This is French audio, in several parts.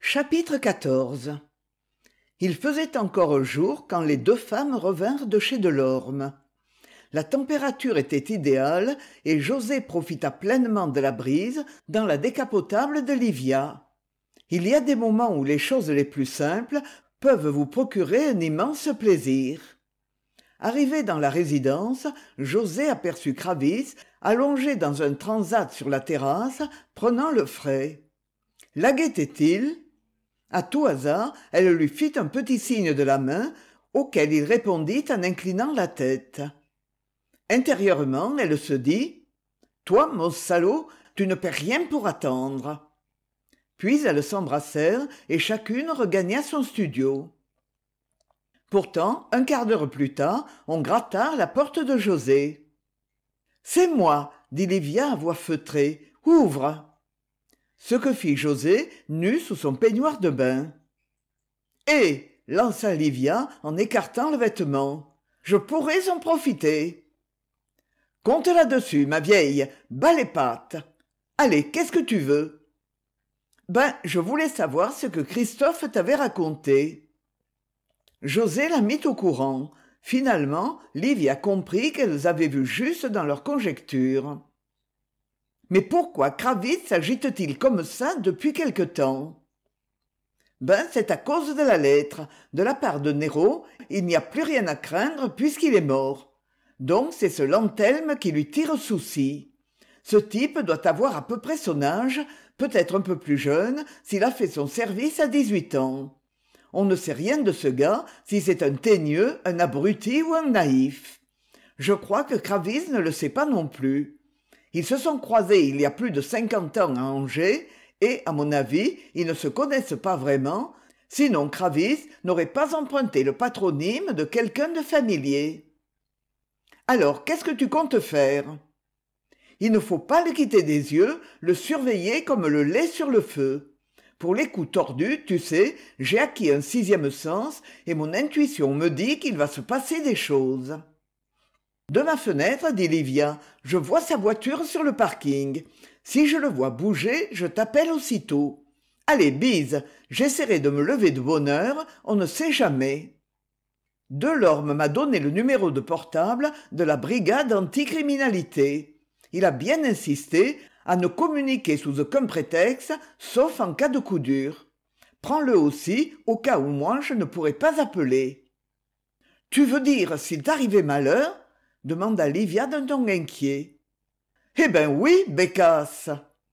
Chapitre XIV. Il faisait encore jour quand les deux femmes revinrent de chez Delorme. La température était idéale et José profita pleinement de la brise dans la décapotable de Livia. Il y a des moments où les choses les plus simples peuvent vous procurer un immense plaisir. Arrivé dans la résidence, José aperçut Kravis allongé dans un transat sur la terrasse, prenant le frais. La guettait-il ? À tout hasard, elle lui fit un petit signe de la main, auquel il répondit en inclinant la tête. Intérieurement, elle se dit « Toi, mon salaud, tu ne paies rien pour attendre. » Puis elles s'embrassèrent et chacune regagna son studio. Pourtant, un quart d'heure plus tard, on gratta à la porte de José. « C'est moi, dit Livia à voix feutrée. « Ouvre !» Ce que fit José, nu sous son peignoir de bain. « Eh !» lança Livia en écartant le vêtement. « Je pourrais en profiter. »« Compte là-dessus, ma vieille, bas les pattes. Allez, qu'est-ce que tu veux ?»« Ben, je voulais savoir ce que Christophe t'avait raconté. » José la mit au courant. Finalement, Livia comprit qu'elles avaient vu juste dans leurs conjectures. Mais pourquoi Kravis s'agite-t-il comme ça depuis quelque temps ? Ben, c'est à cause de la lettre. De la part de Néraud, il n'y a plus rien à craindre puisqu'il est mort. Donc c'est ce Lantelme qui lui tire souci. Ce type doit avoir à peu près son âge, peut-être un peu plus jeune, s'il a fait son service à 18 ans. On ne sait rien de ce gars, si c'est un teigneux, un abruti ou un naïf. Je crois que Kravis ne le sait pas non plus. Ils se sont croisés il y a plus de 50 ans à Angers et, à mon avis, ils ne se connaissent pas vraiment, sinon Kravis n'aurait pas emprunté le patronyme de quelqu'un de familier. Alors, qu'est-ce que tu comptes faire ? Il ne faut pas le quitter des yeux, le surveiller comme le lait sur le feu. Pour les coups tordus, tu sais, j'ai acquis un 6e sens et mon intuition me dit qu'il va se passer des choses. De ma fenêtre, dit Livia, je vois sa voiture sur le parking. Si je le vois bouger, je t'appelle aussitôt. Allez, bise, j'essaierai de me lever de bonne heure, on ne sait jamais. Delorme m'a donné le numéro de portable de la brigade anticriminalité. Il a bien insisté à ne communiquer sous aucun prétexte, sauf en cas de coup dur. Prends-le aussi, au cas où moi je ne pourrais pas appeler. Tu veux dire s'il t'arrivait malheur ? Demanda Livia d'un ton inquiet. « Eh ben oui, bécasse !»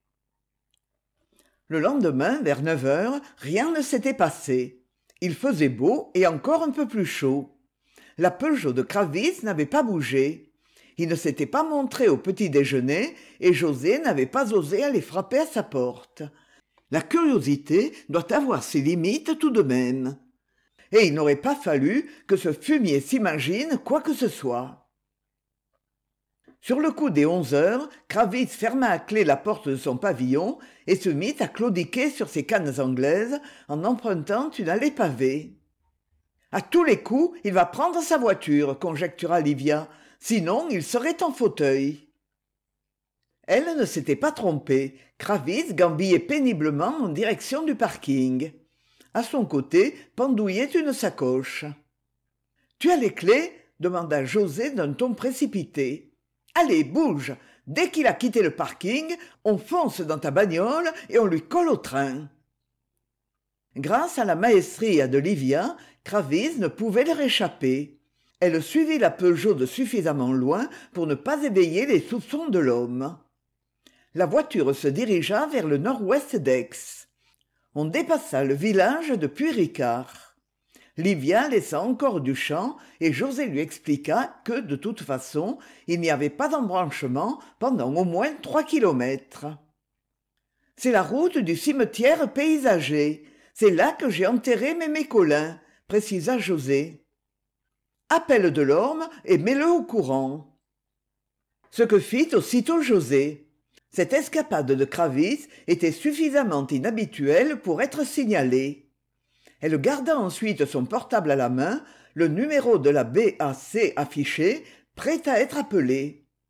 Le lendemain, vers 9 heures, rien ne s'était passé. Il faisait beau et encore un peu plus chaud. La Peugeot de Kravis n'avait pas bougé. Il ne s'était pas montré au petit-déjeuner et José n'avait pas osé aller frapper à sa porte. La curiosité doit avoir ses limites tout de même. Et il n'aurait pas fallu que ce fumier s'imagine quoi que ce soit. Sur le coup des 11 heures, Kravis ferma à clé la porte de son pavillon et se mit à claudiquer sur ses cannes anglaises en empruntant une allée pavée. « À tous les coups, il va prendre sa voiture, conjectura Livia, sinon il serait en fauteuil. » Elle ne s'était pas trompée. Kravis gambillait péniblement en direction du parking. À son côté pendouillait une sacoche. « Tu as les clés ?» demanda José d'un ton précipité. « Allez, bouge. Dès qu'il a quitté le parking, on fonce dans ta bagnole et on lui colle au train. » Grâce à la maestria de Livia, Kravis ne pouvait leur échapper. Elle suivit la Peugeot de suffisamment loin pour ne pas éveiller les soupçons de l'homme. La voiture se dirigea vers le nord-ouest d'Aix. On dépassa le village de Puy-Ricard. Livia laissa encore du champ et José lui expliqua que, de toute façon, il n'y avait pas d'embranchement pendant au moins 3 kilomètres. « C'est la route du cimetière paysager. C'est là que j'ai enterré mes mécolins, » précisa José. « Appelle Delorme et mets-le au courant. » Ce que fit aussitôt José. Cette escapade de Kravis était suffisamment inhabituelle pour être signalée. Elle garda ensuite son portable à la main, le numéro de la BAC affiché, prêt à être appelé.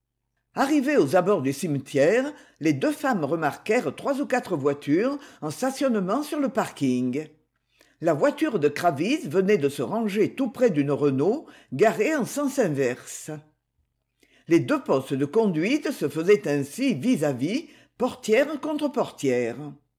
Arrivées aux abords du cimetière, les deux femmes remarquèrent 3 ou 4 voitures en stationnement sur le parking. La voiture de Kravis venait de se ranger tout près d'une Renault garée en sens inverse. Les 2 postes de conduite se faisaient ainsi vis-à-vis, portière contre portière.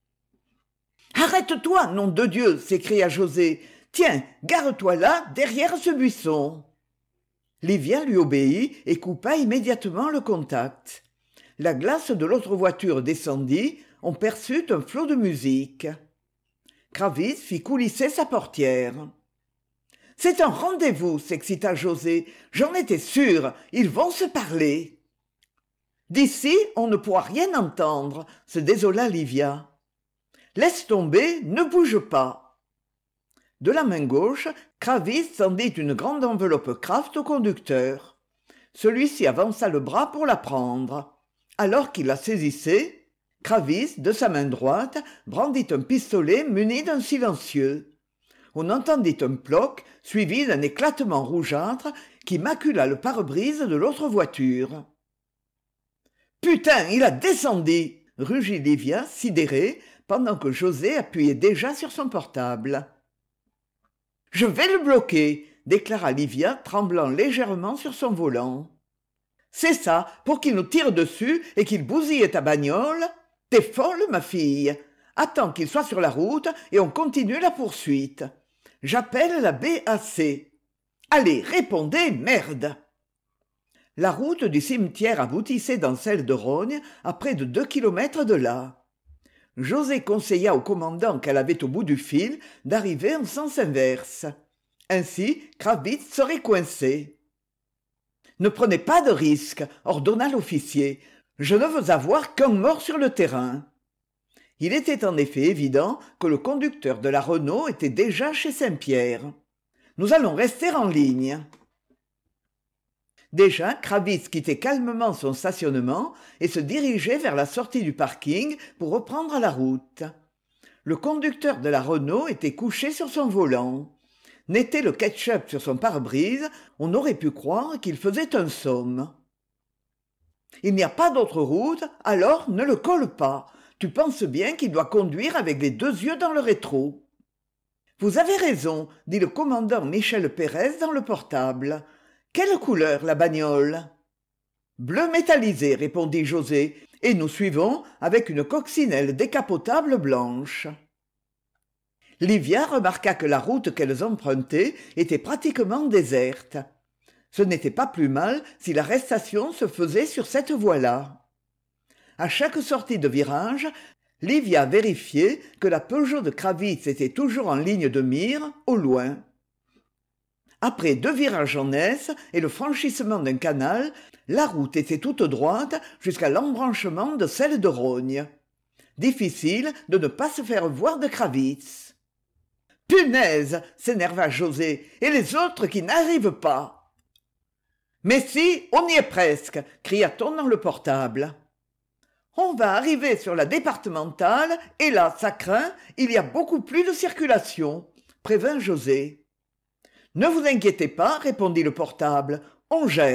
« Arrête-toi, nom de Dieu !» s'écria José. « Tiens, gare-toi là, derrière ce buisson !» Livia lui obéit et coupa immédiatement le contact. La glace de l'autre voiture descendit, on perçut un flot de musique. Kravis fit coulisser sa portière. « C'est un rendez-vous !» s'excita José. « J'en étais sûr, ils vont se parler !» « D'ici, on ne pourra rien entendre !» se désola Livia. « Laisse tomber, ne bouge pas !» De la main gauche, Kravis tendit une grande enveloppe Kraft au conducteur. Celui-ci avança le bras pour la prendre. Alors qu'il la saisissait, Kravis, de sa main droite, brandit un pistolet muni d'un silencieux. On entendit un ploc, suivi d'un éclatement rougeâtre qui macula le pare-brise de l'autre voiture. « Putain, il a descendu !» rugit Livia, sidérée, pendant que José appuyait déjà sur son portable. « Je vais le bloquer !» déclara Livia, tremblant légèrement sur son volant. « C'est ça, pour qu'il nous tire dessus et qu'il bousille ta bagnole. T'es folle, ma fille. Attends qu'il soit sur la route et on continue la poursuite. J'appelle la BAC. Allez, répondez, merde !» La route du cimetière aboutissait dans celle de Rognes, à près de 2 kilomètres de là. José conseilla au commandant qu'elle avait au bout du fil d'arriver en sens inverse. Ainsi, Kravis serait coincé. « Ne prenez pas de risques, ordonna l'officier. Je ne veux avoir qu'un mort sur le terrain. » Il était en effet évident que le conducteur de la Renault était déjà chez Saint-Pierre. « Nous allons rester en ligne. » Déjà, Kravis quittait calmement son stationnement et se dirigeait vers la sortie du parking pour reprendre la route. Le conducteur de la Renault était couché sur son volant. N'était le ketchup sur son pare-brise, on aurait pu croire qu'il faisait un somme. « Il n'y a pas d'autre route, alors ne le colle pas. Tu penses bien qu'il doit conduire avec les 2 yeux dans le rétro. »« Vous avez raison, » dit le commandant Michel Pérez dans le portable. « Quelle couleur, la bagnole ?»« Bleu métallisé, » répondit José, « et nous suivons avec une coccinelle décapotable blanche. » Livia remarqua que la route qu'elles empruntaient était pratiquement déserte. Ce n'était pas plus mal si l'arrestation se faisait sur cette voie-là. À chaque sortie de virage, Livia vérifiait que la Peugeot de Kravis était toujours en ligne de mire, au loin. Après 2 virages en S et le franchissement d'un canal, la route était toute droite jusqu'à l'embranchement de celle de Rognes. Difficile de ne pas se faire voir de Kravis. « Punaise !» s'énerva José. « Et les autres qui n'arrivent pas !»« Mais si, on y est presque !» cria-t-on dans le portable. « On va arriver sur la départementale et là, ça craint, il y a beaucoup plus de circulation !» prévint José. « Ne vous inquiétez pas, » répondit le portable, « on gère. »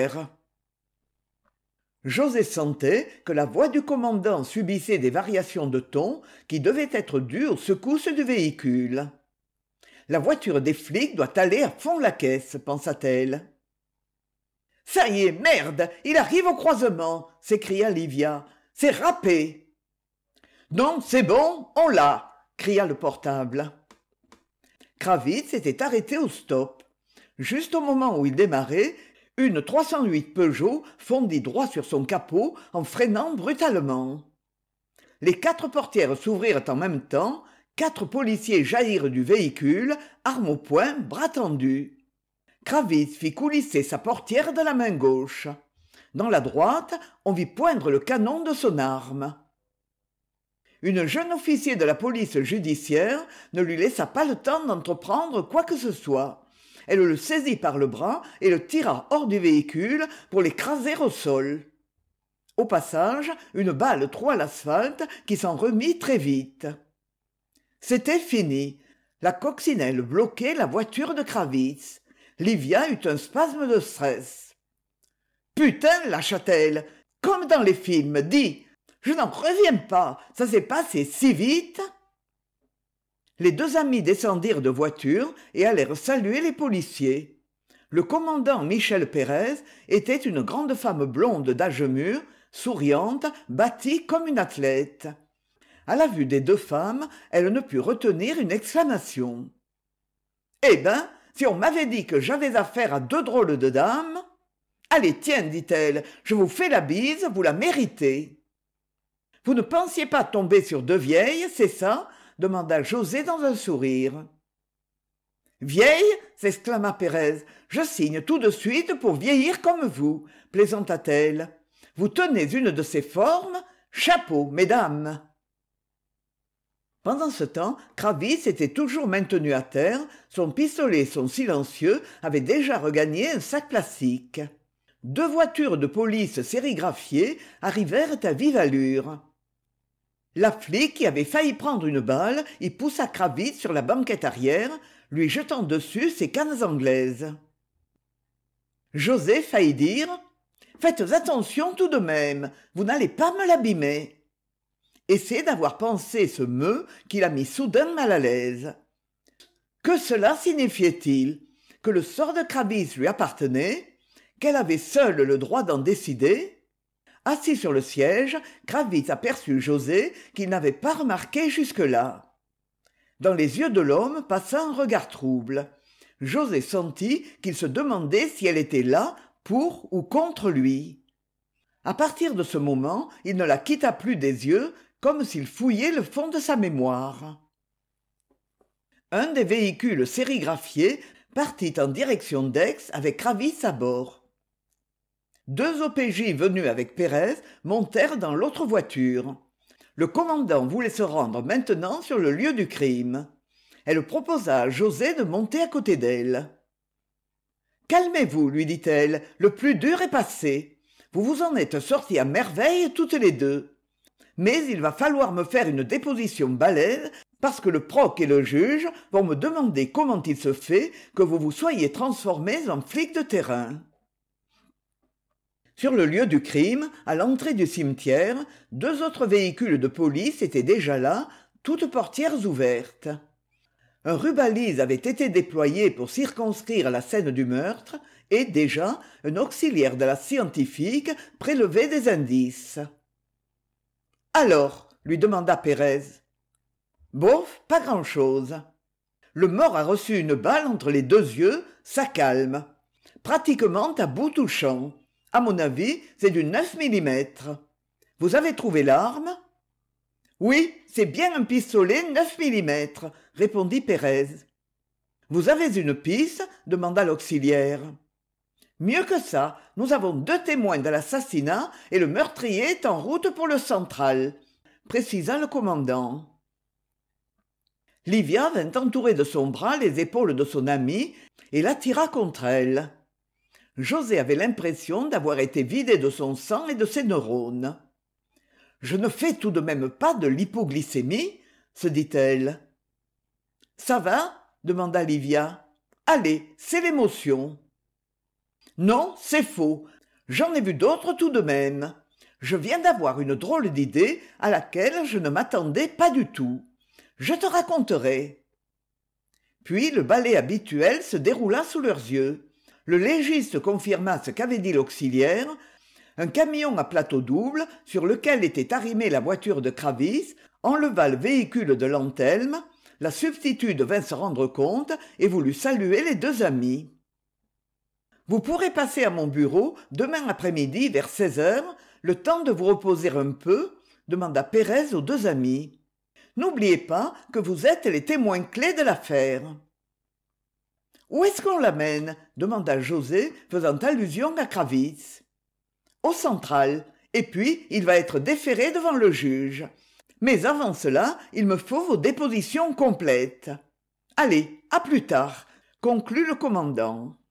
José sentait que la voix du commandant subissait des variations de ton qui devaient être dues aux secousses du véhicule. « La voiture des flics doit aller à fond la caisse, » pensa-t-elle. « Ça y est, merde, il arrive au croisement !» s'écria Livia. « C'est râpé !»« Non, c'est bon, on l'a !» cria le portable. Kravis s'était arrêté au stop. Juste au moment où il démarrait, une 308 Peugeot fondit droit sur son capot en freinant brutalement. Les 4 portières s'ouvrirent en même temps, 4 policiers jaillirent du véhicule, armes au poing, bras tendus. Kravis fit coulisser sa portière de la main gauche. Dans la droite, on vit poindre le canon de son arme. Une jeune officier de la police judiciaire ne lui laissa pas le temps d'entreprendre quoi que ce soit. Elle le saisit par le bras et le tira hors du véhicule pour l'écraser au sol. Au passage, une balle troua l'asphalte qui s'en remit très vite. C'était fini. La coccinelle bloquait la voiture de Kravis. Livia eut un spasme de stress. « Putain, lâcha-t-elle, comme dans les films, dis. Je n'en reviens pas, ça s'est passé si vite. Les deux amis descendirent de voiture et allèrent saluer les policiers. Le commandant Michel Pérez était une grande femme blonde d'âge mûr, souriante, bâtie comme une athlète. À la vue des deux femmes, elle ne put retenir une exclamation. « Eh ben, si on m'avait dit que j'avais affaire à deux drôles de dames... »« Allez, tiens, dit-elle, je vous fais la bise, vous la méritez. »« Vous ne pensiez pas tomber sur deux vieilles, c'est ça ?» demanda José dans un sourire. « Vieille ?» s'exclama Pérez. « Je signe tout de suite pour vieillir comme vous, » plaisanta-t-elle. « Vous tenez une de ces formes ? Chapeau, mesdames !» Pendant ce temps, Kravis était toujours maintenu à terre, son pistolet et son silencieux avaient déjà regagné un sac plastique. Deux voitures de police sérigraphiées arrivèrent à vive allure. La flic, qui avait failli prendre une balle, y poussa Kravis sur la banquette arrière, lui jetant dessus ses cannes anglaises. José faillit dire « Faites attention tout de même, vous n'allez pas me l'abîmer !» Et c'est d'avoir pensé ce mot qui l'a mis soudain mal à l'aise. Que cela signifiait-il? Que le sort de Kravis lui appartenait? Qu'elle avait seule le droit d'en décider? Assis sur le siège, Kravis aperçut José qu'il n'avait pas remarqué jusque-là. Dans les yeux de l'homme passa un regard trouble. José sentit qu'il se demandait si elle était là pour ou contre lui. À partir de ce moment, il ne la quitta plus des yeux, comme s'il fouillait le fond de sa mémoire. Un des véhicules sérigraphiés partit en direction d'Aix avec Kravis à bord. Deux OPJ venus avec Pérez montèrent dans l'autre voiture. Le commandant voulait se rendre maintenant sur le lieu du crime. Elle proposa à José de monter à côté d'elle. « Calmez-vous, lui dit-elle, le plus dur est passé. Vous vous en êtes sortis à merveille toutes les deux. Mais il va falloir me faire une déposition balèze parce que le proc et le juge vont me demander comment il se fait que vous vous soyez transformés en flics de terrain. » Sur le lieu du crime, à l'entrée du cimetière, deux autres véhicules de police étaient déjà là, toutes portières ouvertes. Un rubalise avait été déployé pour circonscrire la scène du meurtre et déjà un auxiliaire de la scientifique prélevait des indices. « Alors ?» lui demanda Pérez. « Bof, pas grand-chose. Le mort a reçu une balle entre les deux yeux, ça calme. Pratiquement à bout touchant. À mon avis, c'est du 9 mm. Vous avez trouvé l'arme ? » « Oui, c'est bien un pistolet 9 mm, répondit Pérez. « Vous avez une piste ? demanda l'auxiliaire. « Mieux que ça, nous avons deux témoins de l'assassinat et le meurtrier est en route pour le central, précisa le commandant. Livia vint entourer de son bras les épaules de son amie et l'attira contre elle. José avait l'impression d'avoir été vidé de son sang et de ses neurones. « Je ne fais tout de même pas de l'hypoglycémie, se dit-elle. « Ça va ? demanda Livia. « Allez, c'est l'émotion. » « Non, c'est faux. J'en ai vu d'autres tout de même. Je viens d'avoir une drôle d'idée à laquelle je ne m'attendais pas du tout. Je te raconterai. » Puis le ballet habituel se déroula sous leurs yeux. Le légiste confirma ce qu'avait dit l'auxiliaire. Un camion à plateau double, sur lequel était arrimée la voiture de Kravis, enleva le véhicule de Lantelme. La substitute vint se rendre compte et voulut saluer les deux amis. « Vous pourrez passer à mon bureau demain après-midi vers 16 heures, le temps de vous reposer un peu ?» demanda Pérez aux deux amis. « N'oubliez pas que vous êtes les témoins clés de l'affaire. »« Où est-ce qu'on l'amène ?» demanda José, faisant allusion à Kravis. « Au central, et puis il va être déféré devant le juge. Mais avant cela, il me faut vos dépositions complètes. Allez, à plus tard » conclut le commandant.